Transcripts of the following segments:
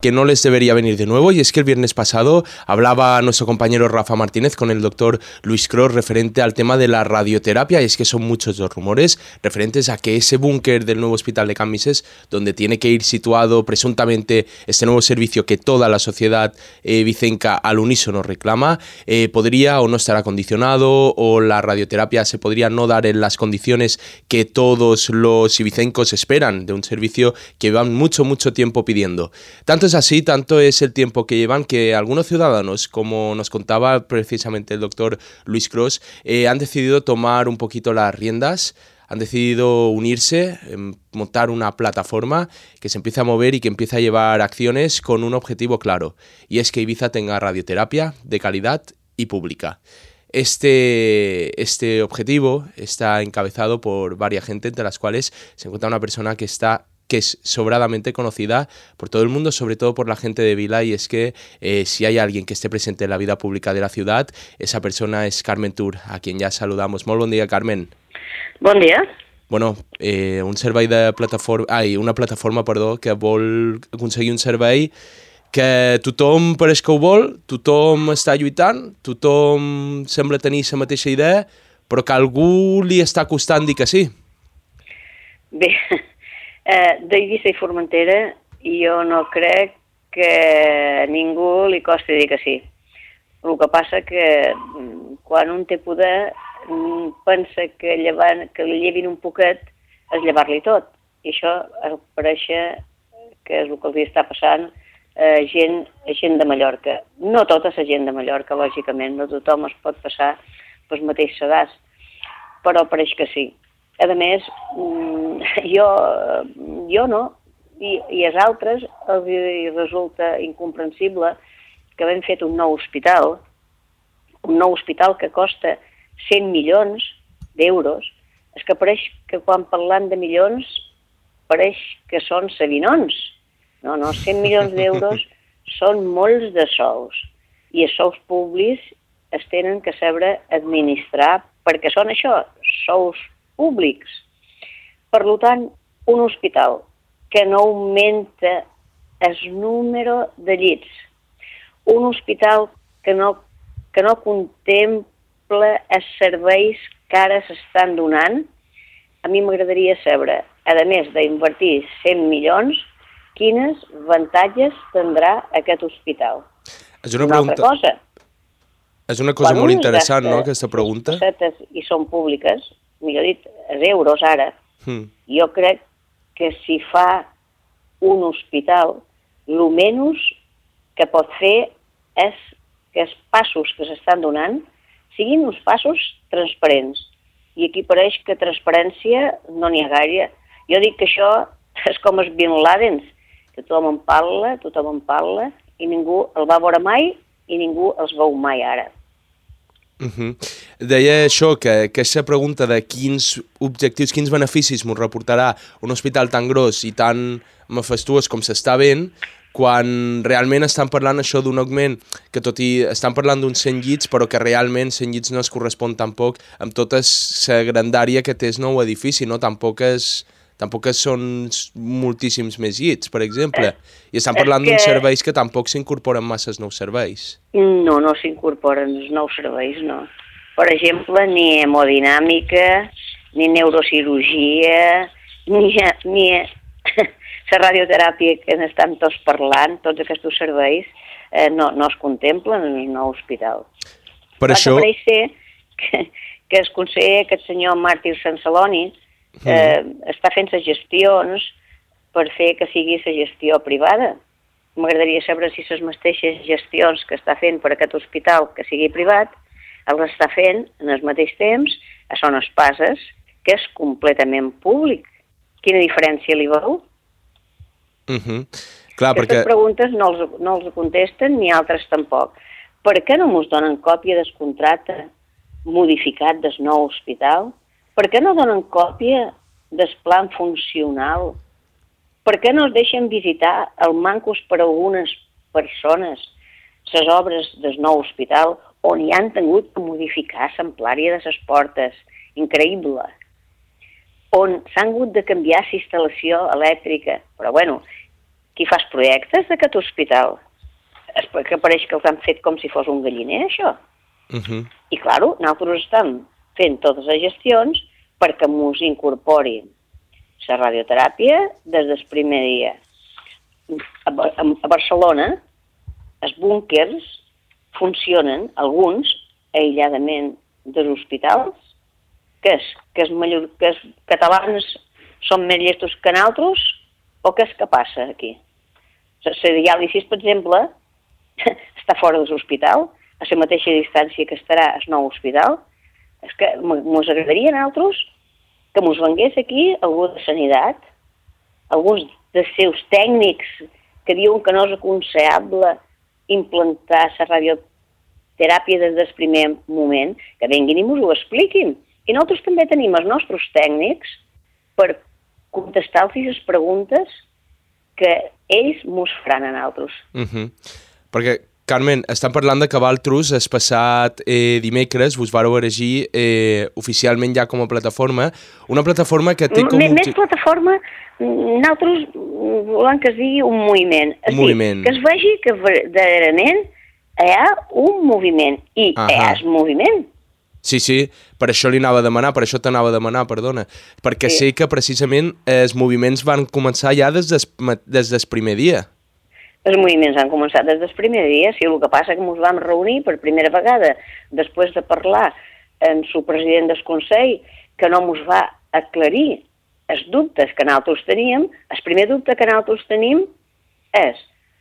que no les debería venir de nuevo, y es que el viernes pasado hablaba nuestro compañero Rafa Martínez con el doctor Luis Cros referente al tema de la radioterapia, y es que son muchos los rumores referentes a que ese búnker del nuevo hospital de Can Misés, donde tiene que ir situado presuntamente este nuevo servicio que toda la sociedad vicenca al unísono reclama, podría o no estar acondicionado, o la radioterapia se podría no dar en las condiciones que todos los ibicencos esperan de un servicio que llevan mucho tiempo pidiendo. Tanto es así, tanto es el tiempo que llevan, que algunos ciudadanos, como nos contaba precisamente el doctor Luis Cros, han decidido tomar un poquito las riendas, han decidido unirse, montar una plataforma que se empiece a mover y que empiece a llevar acciones con un objetivo claro, y es que Ibiza tenga radioterapia de calidad y pública. Este objetivo está encabezado por varias gente, entre las cuales se encuentra una persona que es sobradamente conocida por todo el mundo, sobre todo por la gente de Vila, y es que si hay alguien que esté presente en la vida pública de la ciudad, esa persona es Carmen Tur, a quien ja saludamos. Molt bon dia, Carmen. Bon dia. Bueno, un servei de una plataforma, que vol aconseguir un servei que tothom pareix que ho vol, tothom està lluitant, tothom sembla tenir la mateixa idea, però que algú li està costant dir que sí. Bé, d'Eivissa i Formentera jo no crec que a ningú li costi dir que sí. El que passa que quan un té poder pensa que li llevin un poquet és llevar-li tot. I això pareix que és el que els està passant a gent de Mallorca. No tota la gent de Mallorca, lògicament, no tothom es pot passar pels mateixos sedars, però pareix que sí. A més, jo no, i als altres els resulta incomprensible que havent fet un nou hospital que costa 100 milions d'euros, és que pareix que quan parlant de milions pareix que són sabinons. No, 100 milions d'euros són molts de sous, i els sous públics es tenen que saber administrar perquè són això, sous públics. Per tant, un hospital que no augmenta el número de llits, un hospital que no contempla els serveis que ara s'estan donant, a mi m'agradaria saber, a més d'invertir 100 milions, quines avantatges tindrà aquest hospital. És una cosa molt interessant, no, aquesta pregunta? I són públiques, millor dit, els euros ara. Jo crec que si fa un hospital, el menys que pot fer és que els passos que s'estan donant siguin uns passos transparents. I aquí pareix que transparència no n'hi ha gaire. Jo dic que això és com els Bin Ladens, que tothom en parla, i ningú el va veure mai i ningú els veu mai ara. Deia això, que aquesta pregunta de quins objectius, quins beneficis m'ho reportarà un hospital tan gros i tan majestuós com s'està veient, quan realment estan parlant això d'un augment, que tot i estan parlant d'uns 100 llits, però que realment 100 llits no es correspon tampoc amb tota la grandària que té el nou edifici, no? Tampoc són moltíssims més llits, per exemple. I estan parlant d'uns serveis que tampoc s'incorporen massa els nous serveis. No s'incorporen els nous serveis, no. Per exemple, ni hemodinàmica, ni neurocirurgia, ni la radioteràpia que n'estan tots parlant, tots aquests serveis, no es contemplen en el nou hospital. Per això... Pareix ser que el conseller, aquest senyor Martí Sansaloni, està fent les gestions per fer que sigui la gestió privada. M'agradaria saber si les mateixes gestions que està fent per aquest hospital que sigui privat, els està fent en el mateix temps a Son Espases, que és completament públic. Quina diferència li veu? Aquestes preguntes no els contesten ni altres tampoc. Per què no ens donen còpia del contracte modificat del nou hospital? Per què no donen còpia del plan funcional? Per què no es deixen visitar el mancos per a algunes persones les obres del nou hospital on hi han tingut que modificar l'amplària de les portes? Increïble. On s'han hagut de canviar la instal·lació elèctrica. Però bueno, qui fa els projectes d'aquest hospital. Que pareix que els han fet com si fos un galliner, això. I, claro, nosaltres estem fent totes les gestions perquè mos incorpori la radioteràpia des del primer dia. A Barcelona, els búnkers funcionen, alguns, aïlladament dels hospitals, que els catalans són més llestos que nosaltres, o què és que passa aquí? La diàlisi, per exemple, està fora de l'hospital, a la mateixa distància que estarà el nou hospital. És que mos agradaria a nosaltres que mos vengués aquí algú de sanitat, alguns dels seus tècnics que diuen que no és aconsellable implantar la radioteràpia des del primer moment, que vinguin i mos ho expliquin. I nosaltres també tenim els nostres tècnics per contestar-los les preguntes que ells mos faran a nosaltres. Perquè, Carmen, estan parlant de que Valtrus el passat dimecres vos vareu erigir oficialment ja com a plataforma, una plataforma que té com... Més plataforma, nosaltres volem que es digui un moviment. Que es vegi que verdaderament hi ha un moviment i hi ha el moviment. Sí, per això t'anava a demanar, perdona, perquè sé que precisament els moviments van començar ja des del primer dia. Els moviments han començat des del primer dia, sí, el que passa que ens vam reunir per primera vegada, després de parlar amb el president del Consell, que no ens va aclarir els dubtes que nosaltres teníem. El primer dubte que nosaltres tenim és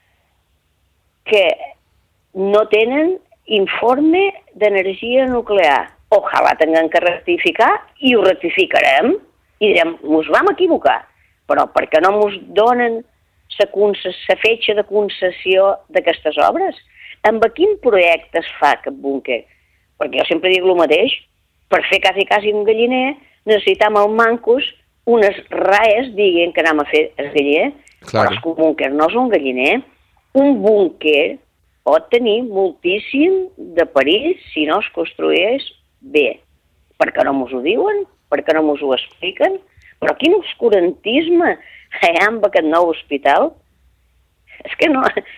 que no tenen informe d'energia nuclear. Ojalà tinguem que rectificar i ho rectificarem i direm, ens vam equivocar, però perquè no ens donen la fetge de concessió d'aquestes obres? Amb quin projecte es fa aquest búnquer? Perquè jo sempre dic el mateix, per fer quasi un galliner necessitam al mancos unes raes, diguin que anem a fer el galliner, però és que un búnquer no és un galliner. Un búnquer pot tenir moltíssim de perill si no es construeix bé. Per què no ens ho diuen? Per què no ens ho expliquen? Però quin obscurantisme hi ha amb aquest nou hospital? És que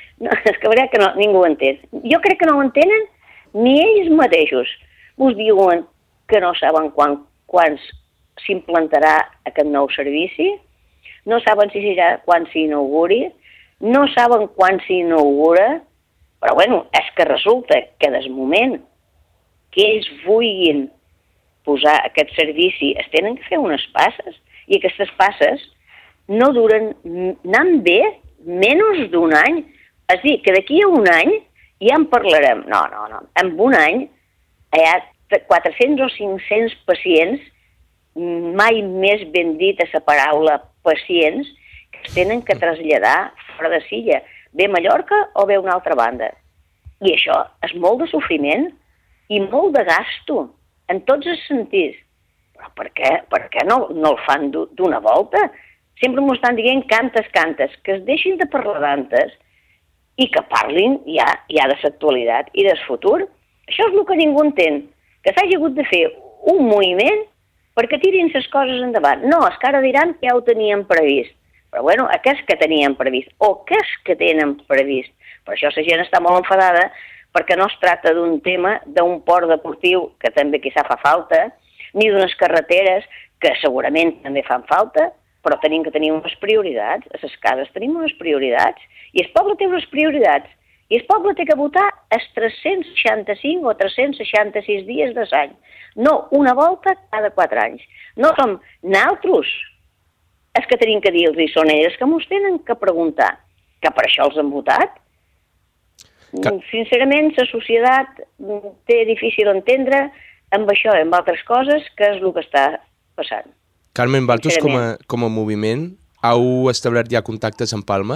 ningú ho entén. Jo crec que no ho entenen ni ells mateixos. Us diuen que no saben quan s'implantarà aquest nou servici, no saben si serà quan s'inauguri, no saben quan s'inaugura, però bueno, és que resulta que des moment que ells vulguin posar aquest servici es tenen que fer unes passes, i aquestes passes no duren, anant bé, menys d'un any. És a dir, que d'aquí a un any ja en parlarem. No. En un any hi ha 400 o 500 pacients, mai més ben dit a la paraula pacients, que es tenen que traslladar fora de Silla, bé a Mallorca o bé a una altra banda. I això és molt de sofriment i molt de gasto, en tots els sentits. Però per què no el fan d'una volta? Sempre m'ho estan dient cantes, que es deixin de parlar d'antes i que parlin ja de l'actualitat i del futur. Això és el que ningú entén, que s'hagi hagut de fer un moviment perquè tirin les coses endavant. No, és que ara diran que ja ho teníem previst. Però bueno, què és que teníem previst? O què és que tenen previst? Per això la gent està molt enfadada, perquè no es tracta d'un tema d'un port deportiu, que també quizà fa falta, ni d'unes carreteres, que segurament també fan falta, però tenim que tenir unes prioritats. A les cases tenim unes prioritats, i el poble té unes prioritats, i el poble té que votar els 365 o 366 dies de l'any, no una volta cada 4 anys. No som nosaltres els que tenim que dir-los, i són ells que ens tenen que preguntar, que per això els han votat. Sincerament, la societat té difícil d'entendre amb això i amb altres coses que és el que està passant. Carmen, vosaltres com a moviment heu establert ja contactes amb Palma?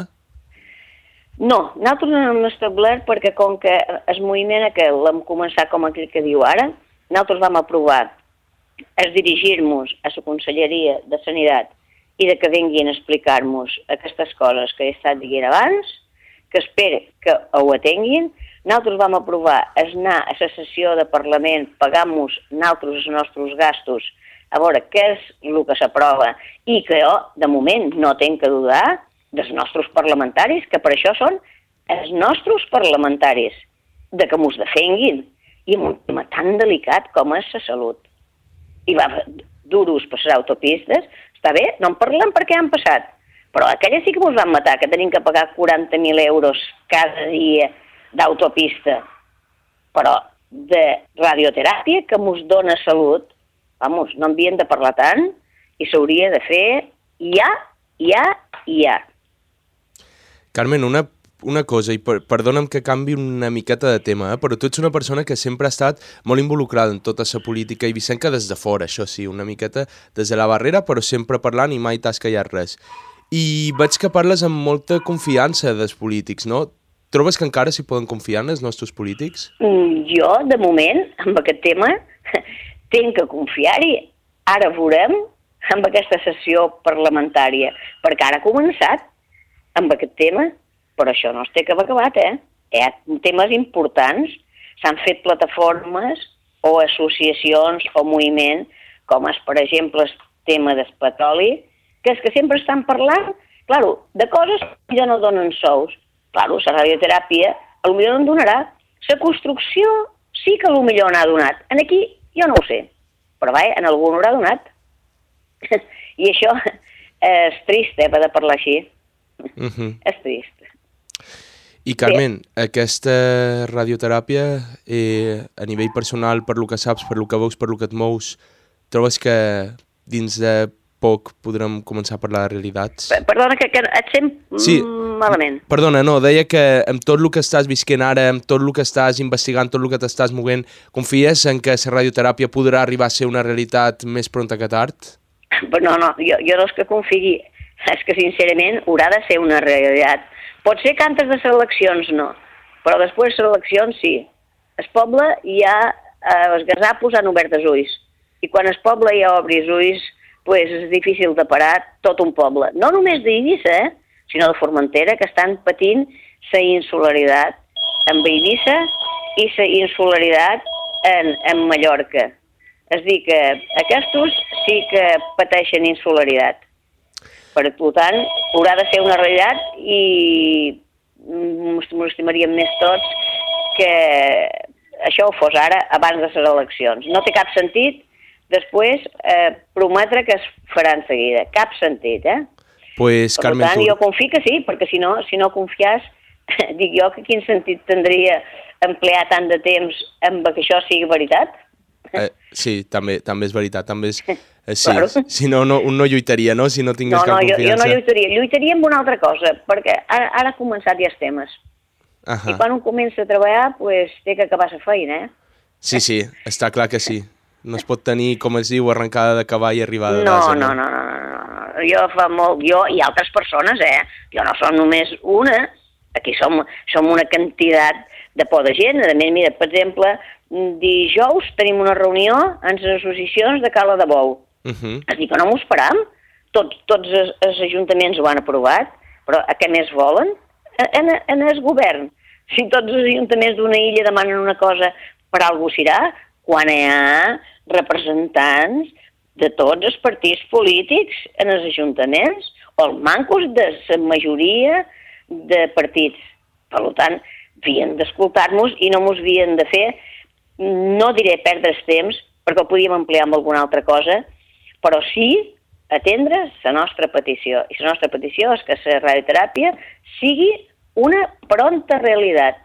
No, nosaltres no hem establert perquè com que el moviment aquell l'hem començat com aquell que diu ara, nosaltres vam aprovar es dirigir-nos a la Conselleria de Sanitat i de que vinguin a explicar-nos aquestes coses que he estat dient abans, que espero que ho atenguin. Nosaltres vam aprovar anar a la sessió de Parlament, pagar-nos nosaltres els nostres gastos, a veure què és el que s'aprova i que jo, de moment, no tenc que dudar dels nostres parlamentaris, que per això són els nostres parlamentaris, de que mos defenguin, i en un tema tan delicat com és la salut. I va duros per les autopistes, està bé, no en parlem perquè han passat, però aquella sí que mos van matar, que tenim que pagar 40.000 euros cada dia d'autopista, però de radioteràpia que mos dona salut, vamos, no en havien de parlar tant i s'hauria de fer ja. Carmen, una cosa, i perdona'm que canvi una miqueta de tema, però tu ets una persona que sempre ha estat molt involucrada en tota la política i Vicenca des de fora, això sí, una miqueta des de la barrera, però sempre parlant i mai t'has callat res. I veig que parles amb molta confiança dels polítics, no? Trobes que encara s'hi poden confiar en els nostres polítics? Jo, de moment, amb aquest tema, tinc que confiar-hi. Ara veurem amb aquesta sessió parlamentària, perquè ara ha començat amb aquest tema, però això no es té que haver acabat, Hi ha temes importants, s'han fet plataformes o associacions o moviments, com és, per exemple, el tema del petroli, que és que sempre estan parlant, claro, de coses que ja no donen sous. Claro, la radioteràpia potser no en donarà. La construcció sí que potser n'ha donat. En aquí jo no ho sé, però vaja, en algú n'haurà donat. I això és trist, per de parlar així. És trist. I Carmen, aquesta radioteràpia, a nivell personal, per lo que saps, per lo que veus, per lo que et mous, trobes que dins de poc podrem començar a parlar de realitats? Perdona, que et sent malament. Perdona, no, deia que amb tot el que estàs visquent ara, amb tot el que estàs investigant, tot el que t'estàs movent, confies en que la radioteràpia podrà arribar a ser una realitat més pronta que tard? No, jo no és que confiï, és que sincerament haurà de ser una realitat. Pot ser que antes de les eleccions no, però després de les eleccions sí. El poble ja, els gasapos han obert els ulls, i quan el poble ja obri els ulls, pues és difícil de parar tot un poble. No només d'Eivissa, sinó de Formentera, que estan patint la insularitat amb Eivissa i la insularitat en Mallorca. És a dir, que aquests sí que pateixen insularitat. Per tant, haurà de ser una realitat i m'ho estimaríem més tots que això ho fos ara, abans de les eleccions. No té cap sentit després prometre que es farà en seguida. Cap sentit, Pues, per Carmen, tant, jo confio que sí, perquè si no confiàs, dic jo que quin sentit tindria emplear tant de temps en que això sigui veritat? Sí, també és veritat, també és... Sí, Claro. si no, un no lluitaria, no? Si no tingués cap confiança. Jo no lluitaria. Lluitaria amb una altra cosa, perquè ara ha començat ja els temes. I quan un comença a treballar, pues, té que acabar la feina, Sí, està clar que sí. No es pot tenir, com es diu, arrencada de cavall i arribada d'ase. No. Jo fa molt... Jo i altres persones, Jo no som només una. Aquí som una quantitat de por de gent. A més, mira, per exemple, dijous tenim una reunió amb les associacions de Cala de Bou. És dir, que no m'ho esperam. Tots els ajuntaments ho han aprovat, però a què més volen? En el govern. Si tots els ajuntaments d'una illa demanen una cosa, per algú serà, quan hi ha representants de tots els partits polítics en els ajuntaments, o els mancos de la majoria de partits. Per tant, havien d'escoltar-nos i no ens havien de fer, no diré perdre el temps, perquè ho podíem ampliar amb alguna altra cosa, però sí atendre la nostra petició. I la nostra petició és que la radioteràpia sigui una pronta realitat.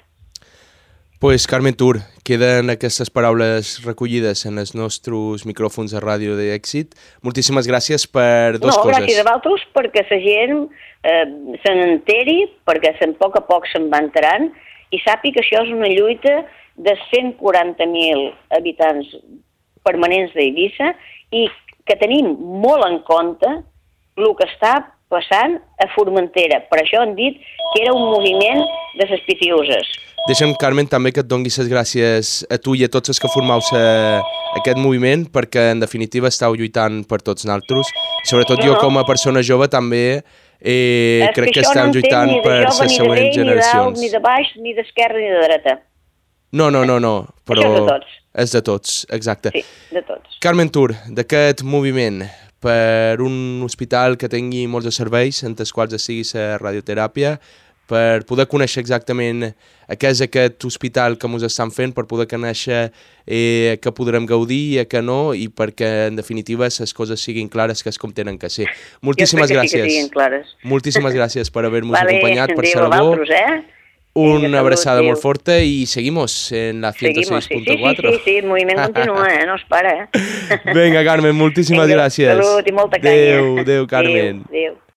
Pues, Carmen Tur, queden aquestes paraules recollides en els nostres micròfons de ràdio d'èxit. Moltíssimes gràcies per dues coses. No, gràcies a vosaltres perquè la gent se n'enteri, perquè a poc se'n va enterant, i sàpiga que això és una lluita de 140.000 habitants permanents d'Eivissa i que tenim molt en compte el que està passant a Formentera. Per això han dit que era un moviment de les pitiuses. Deixa'm, Carmen, també que et donguis les gràcies a tu i a tots els que formeu aquest moviment, perquè en definitiva estàu lluitant per tots nosaltres. Sobretot jo com a persona jove també crec que estem lluitant per les següents generacions. Ni de baix, ni d'esquerra, ni de dreta. No, però això és de tots. És de tots, exacte. Sí, de tots. Carmen Tur, d'aquest moviment per un hospital que tingui molts de serveis, entre els quals sigui la radioteràpia, per poder conèixer exactament què és aquest hospital que ens estan fent, per poder conèixer que podrem gaudir i que no, i perquè, en definitiva, les coses siguin clares, que és com tenen que ser. Moltíssimes gràcies. Sí, moltíssimes gràcies per haver-nos acompanyat, per ser algú. Una abraçada molt forta y seguimos en la 106.4. Sí, el moviment continua, no es para. Venga, Carmen, moltíssimes gràcies. Salut i molta canya. Adéu, Carmen. Adéu.